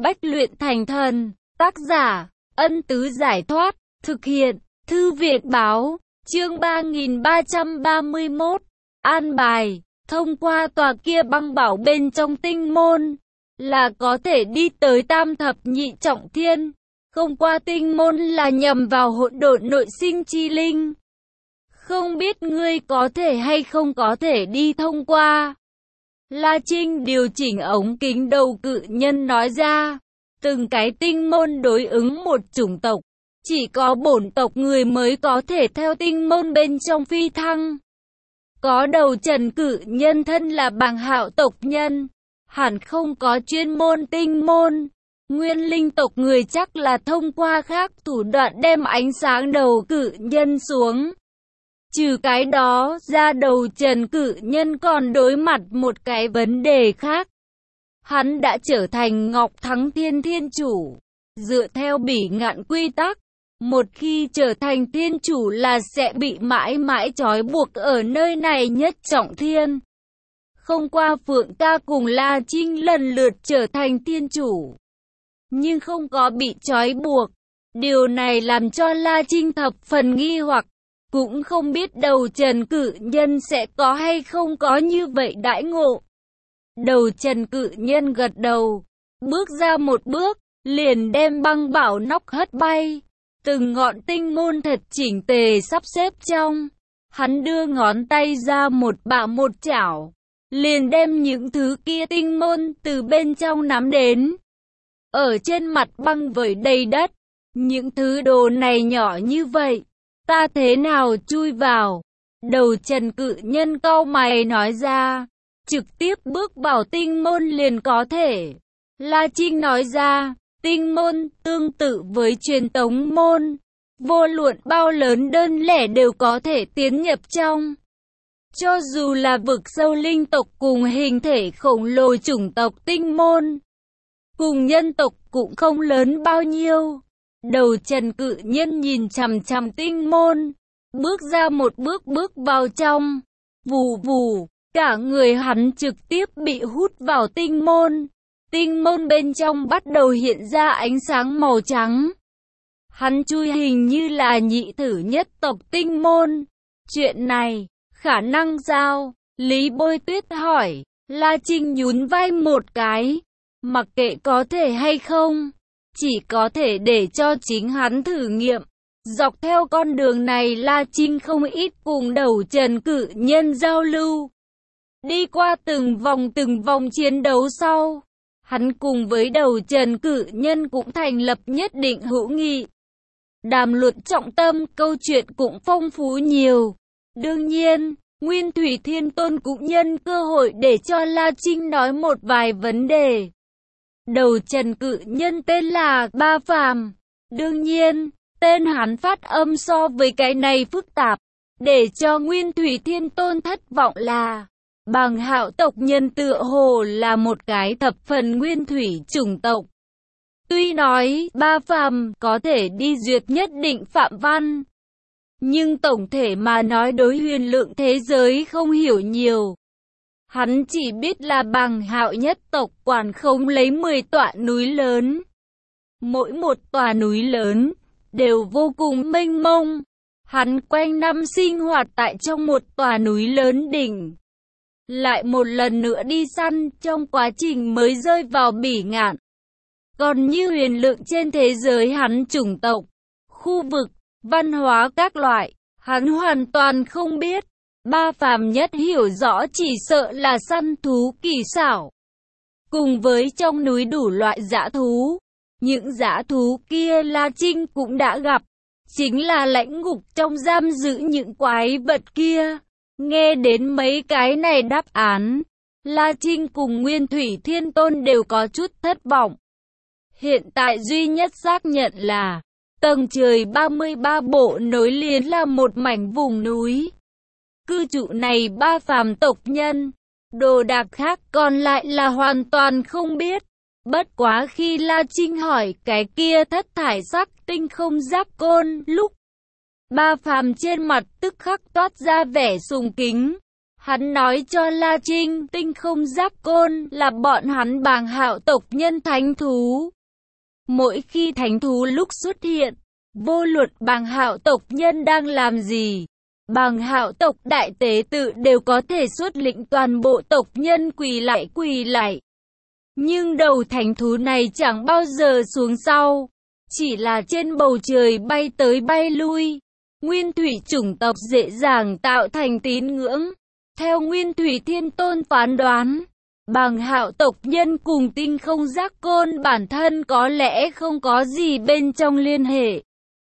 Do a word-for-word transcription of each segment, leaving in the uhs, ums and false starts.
Bách luyện thành thần. Tác giả, Ân Tứ Giải Thoát. Thực hiện, Thư viện Báo. Chương ba nghìn ba trăm ba mươi mốt. An bài. Thông qua tòa kia băng bảo bên trong tinh môn, là có thể đi tới tam thập nhị trọng thiên. Không qua tinh môn là nhằm vào hỗn độn nội sinh chi linh. Không biết ngươi có thể hay không có thể đi thông qua. La Trinh điều chỉnh ống kính đầu cự nhân nói ra. Từng cái tinh môn đối ứng một chủng tộc. Chỉ có bổn tộc người mới có thể theo tinh môn bên trong phi thăng. Có đầu trần cự nhân thân là Bàng Hạo tộc nhân. Hẳn không có chuyên môn tinh môn. Nguyên linh tộc người chắc là thông qua khác thủ đoạn đem ánh sáng đầu cự nhân xuống. Trừ cái đó ra, đầu trần cự nhân còn đối mặt một cái vấn đề khác. Hắn đã trở thành Ngọc Thắng Thiên Thiên Chủ. Dựa theo bỉ ngạn quy tắc, một khi trở thành thiên chủ là sẽ bị mãi mãi trói buộc ở nơi này nhất trọng thiên. Không qua Phượng Ca cùng La Trinh lần lượt trở thành thiên chủ, nhưng không có bị trói buộc. Điều này làm cho La Trinh thập phần nghi hoặc. Cũng không biết đầu trần cự nhân sẽ có hay không có như vậy đãi ngộ. Đầu trần cự nhân gật đầu, bước ra một bước, liền đem băng bảo nóc hất bay. Từng ngọn tinh môn thật chỉnh tề sắp xếp trong. Hắn đưa ngón tay ra một bả một chảo, liền đem những thứ kia tinh môn từ bên trong nắm đến. Ở trên mặt băng vẩy đầy đất. Những thứ đồ này nhỏ như vậy, ta thế nào chui vào? Đầu trần cự nhân cau mày nói ra. Trực tiếp bước vào tinh môn liền có thể. La Trinh nói ra. Tinh môn tương tự với truyền tống môn. Vô luận bao lớn đơn lẻ đều có thể tiến nhập trong. Cho dù là vực sâu linh tộc cùng hình thể khổng lồ chủng tộc tinh môn, cùng nhân tộc cũng không lớn bao nhiêu. Đầu trần cự nhân nhìn chằm chằm tinh môn, bước ra một bước bước vào trong. Vù vù, cả người hắn trực tiếp bị hút vào tinh môn. Tinh môn bên trong bắt đầu hiện ra ánh sáng màu trắng. Hắn chui hình như là nhị thử nhất tộc tinh môn. Chuyện này, khả năng sao? Lý Bôi Tuyết hỏi. La Trinh nhún vai một cái. Mặc kệ có thể hay không, chỉ có thể để cho chính hắn thử nghiệm. Dọc theo con đường này La Trinh không ít cùng đầu trần cự nhân giao lưu. Đi qua từng vòng từng vòng chiến đấu sau, hắn cùng với đầu trần cự nhân cũng thành lập nhất định hữu nghị. Đàm luận trọng tâm, câu chuyện cũng phong phú nhiều. Đương nhiên, Nguyên Thủy Thiên Tôn cũng nhân cơ hội để cho La Trinh nói một vài vấn đề. Đầu trần cự nhân tên là Ba Phàm. Đương nhiên, tên hắn phát âm so với cái này phức tạp. Để cho Nguyên Thủy Thiên Tôn thất vọng là Bàng Hạo tộc nhân tựa hồ là một cái thập phần nguyên thủy chủng tộc. Tuy nói Ba Phàm có thể đi duyệt nhất định phạm văn, nhưng tổng thể mà nói đối huyền lượng thế giới không hiểu nhiều. Hắn chỉ biết là Bàng Hạo nhất tộc quản khống lấy mười tọa núi lớn. Mỗi một tòa núi lớn đều vô cùng mênh mông. Hắn quanh năm sinh hoạt tại trong một tòa núi lớn đỉnh. Lại một lần nữa đi săn, trong quá trình mới rơi vào bỉ ngạn. Còn như huyền lượng trên thế giới hắn chủng tộc, khu vực, văn hóa các loại, hắn hoàn toàn không biết. Ba Phàm nhất hiểu rõ chỉ sợ là săn thú kỳ xảo. Cùng với trong núi đủ loại dã thú. Những dã thú kia La Trinh cũng đã gặp. Chính là lãnh ngục trong giam giữ những quái vật kia. Nghe đến mấy cái này đáp án, La Trinh cùng Nguyên Thủy Thiên Tôn đều có chút thất vọng. Hiện tại duy nhất xác nhận là tầng trời ba mươi ba bộ nối liền là một mảnh vùng núi. Cư trụ này Ba Phàm tộc nhân, đồ đạc khác còn lại là hoàn toàn không biết. Bất quá khi La Trinh hỏi cái kia thất thải sắc tinh không giác côn lúc, Ba Phàm trên mặt tức khắc toát ra vẻ sùng kính. Hắn nói cho La Trinh, tinh không giác côn là bọn hắn Bàng Hạo tộc nhân thánh thú. Mỗi khi thánh thú lúc xuất hiện, vô luận Bàng Hạo tộc nhân đang làm gì, Bàng Hạo tộc đại tế tự đều có thể xuất lĩnh toàn bộ tộc nhân quỳ lại quỳ lại. Nhưng đầu thánh thú này chẳng bao giờ xuống sau, chỉ là trên bầu trời bay tới bay lui. Nguyên thủy chủng tộc dễ dàng tạo thành tín ngưỡng. Theo Nguyên thủy thiên tôn phán đoán, Bàng Hạo tộc nhân cùng tinh không giác côn bản thân có lẽ không có gì bên trong liên hệ.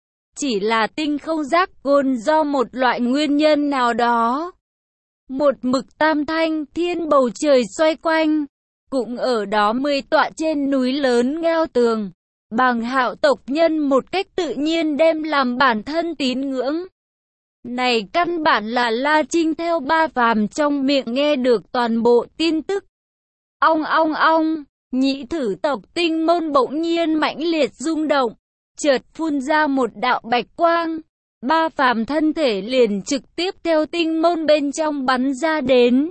Chỉ là tinh không giác côn do một loại nguyên nhân nào đó. Một mực tam thanh thiên bầu trời xoay quanh, cũng ở đó mười tọa trên núi lớn ngao tường. Bàng Hạo tộc nhân một cách tự nhiên đem làm bản thân tín ngưỡng. Này căn bản là La Trinh theo ba phàm trong miệng nghe được toàn bộ tin tức. Ong ong ong, nhị thử tộc tinh môn bỗng nhiên mãnh liệt rung động, chợt phun ra một đạo bạch quang. Ba phàm thân thể liền trực tiếp theo tinh môn bên trong bắn ra đến.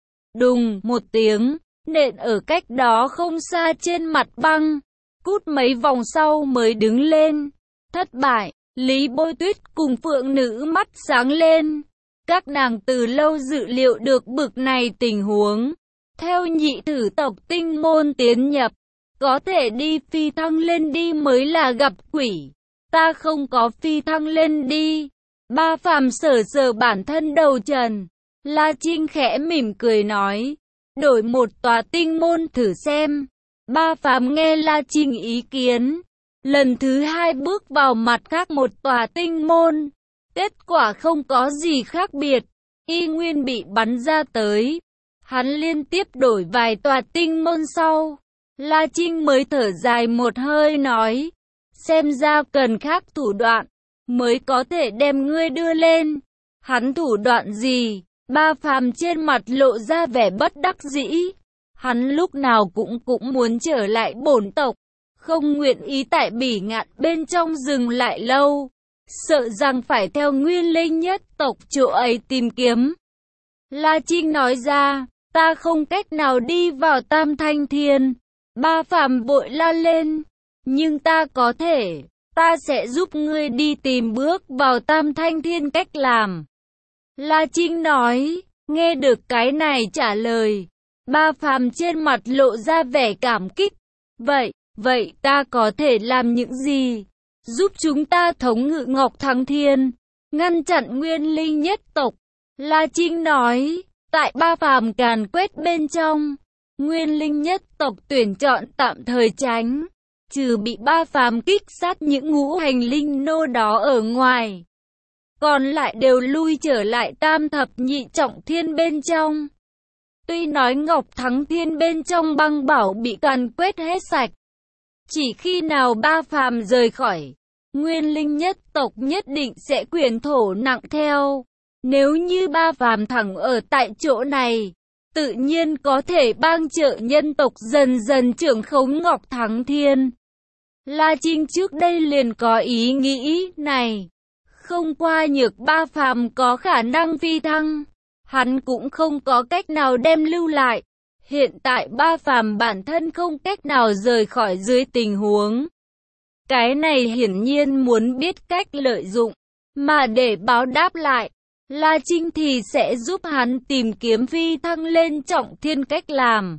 Đùng một tiếng, nện ở cách đó không xa trên mặt băng. Cút mấy vòng sau mới đứng lên. Thất bại, Lý Bôi Tuyết cùng Phượng Nữ mắt sáng lên. Các nàng từ lâu dự liệu được bực này tình huống. Theo nhị thử tộc tinh môn tiến nhập, có thể đi phi thăng lên đi mới là gặp quỷ. Ta không có phi thăng lên đi. Ba phàm sờ sờ bản thân đầu trần. La Trinh khẽ mỉm cười nói, đổi một tòa tinh môn thử xem. Ba phàm nghe La Trinh ý kiến, lần thứ hai bước vào mặt khác một tòa tinh môn. Kết quả không có gì khác biệt, y nguyên bị bắn ra tới. Hắn liên tiếp đổi vài tòa tinh môn sau, La Trinh mới thở dài một hơi nói, xem ra cần khác thủ đoạn, mới có thể đem ngươi đưa lên. Hắn thủ đoạn gì? Ba phàm trên mặt lộ ra vẻ bất đắc dĩ. Hắn lúc nào cũng cũng muốn trở lại bổn tộc, không nguyện ý tại Bỉ Ngạn bên trong dừng lại lâu, sợ rằng phải theo Nguyên Linh nhất tộc chỗ ấy tìm kiếm. La Trinh nói ra, ta không cách nào đi vào Tam Thanh Thiên. Ba phàm vội la lên, nhưng ta có thể, ta sẽ giúp ngươi đi tìm bước vào Tam Thanh Thiên cách làm. La Trinh nói, nghe được cái này trả lời, ba phàm trên mặt lộ ra vẻ cảm kích. Vậy, vậy ta có thể làm những gì? Giúp chúng ta thống ngự Ngọc Thắng Thiên, ngăn chặn Nguyên Linh nhất tộc. La Trinh nói, tại ba phàm càn quét bên trong, Nguyên Linh nhất tộc tuyển chọn tạm thời tránh, trừ bị ba phàm kích sát những ngũ hành linh nô đó ở ngoài. Còn lại đều lui trở lại tam thập nhị trọng thiên bên trong. Tuy nói Ngọc Thắng Thiên bên trong băng bảo bị càn quét hết sạch, chỉ khi nào ba phàm rời khỏi, Nguyên Linh nhất tộc nhất định sẽ quyền thổ nặng theo. Nếu như ba phàm thẳng ở tại chỗ này, tự nhiên có thể bang trợ nhân tộc dần dần trưởng khống Ngọc Thắng Thiên. La Trinh trước đây liền có ý nghĩ này. Không qua nhược ba phàm có khả năng phi thăng, hắn cũng không có cách nào đem lưu lại. Hiện tại ba phàm bản thân không cách nào rời khỏi dưới tình huống. Cái này hiển nhiên muốn biết cách lợi dụng, mà để báo đáp lại, La Trinh thì sẽ giúp hắn tìm kiếm phi thăng lên trọng thiên cách làm.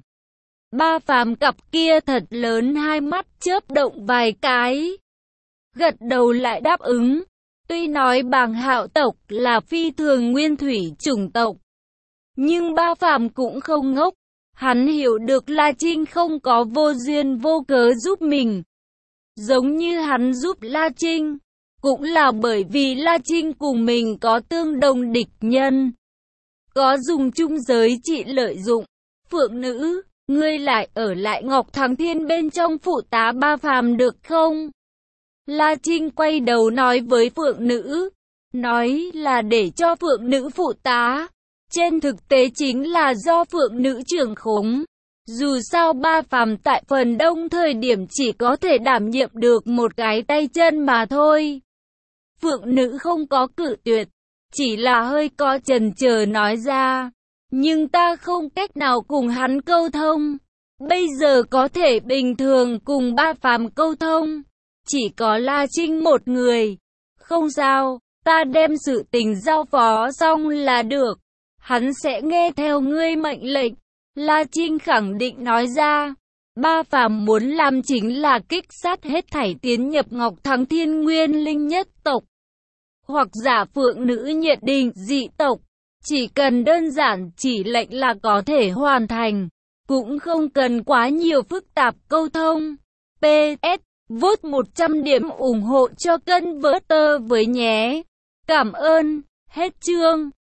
Ba phàm cặp kia thật lớn hai mắt chớp động vài cái, gật đầu lại đáp ứng. Tuy nói Bàng Hạo tộc là phi thường nguyên thủy chủng tộc, nhưng ba phàm cũng không ngốc. Hắn hiểu được La Trinh không có vô duyên vô cớ giúp mình. Giống như hắn giúp La Trinh, cũng là bởi vì La Trinh cùng mình có tương đồng địch nhân, có dùng chung giới trị lợi dụng. Phượng Nữ, ngươi lại ở lại Ngọc Thắng Thiên bên trong phụ tá ba phàm được không? La Trinh quay đầu nói với Phượng Nữ, nói là để cho Phượng Nữ phụ tá. Trên thực tế chính là do Phượng Nữ trưởng khống. Dù sao ba phàm tại phần đông thời điểm chỉ có thể đảm nhiệm được một cái tay chân mà thôi. Phượng Nữ không có cự tuyệt, chỉ là hơi có chần chờ nói ra, nhưng ta không cách nào cùng hắn câu thông. Bây giờ có thể bình thường cùng ba phàm câu thông, chỉ có La Trinh một người. Không sao, ta đem sự tình giao phó xong là được. Hắn sẽ nghe theo ngươi mệnh lệnh. La Trinh khẳng định nói ra. Ba phàm muốn làm chính là kích sát hết thảy tiến nhập Ngọc Thắng Thiên Nguyên Linh nhất tộc, hoặc giả phượng nữ nhiệt đình dị tộc. Chỉ cần đơn giản chỉ lệnh là có thể hoàn thành, cũng không cần quá nhiều phức tạp câu thông. pê ét Vote một trăm điểm ủng hộ cho kênh Vỡ Tơ với nhé. Cảm ơn. Hết chương.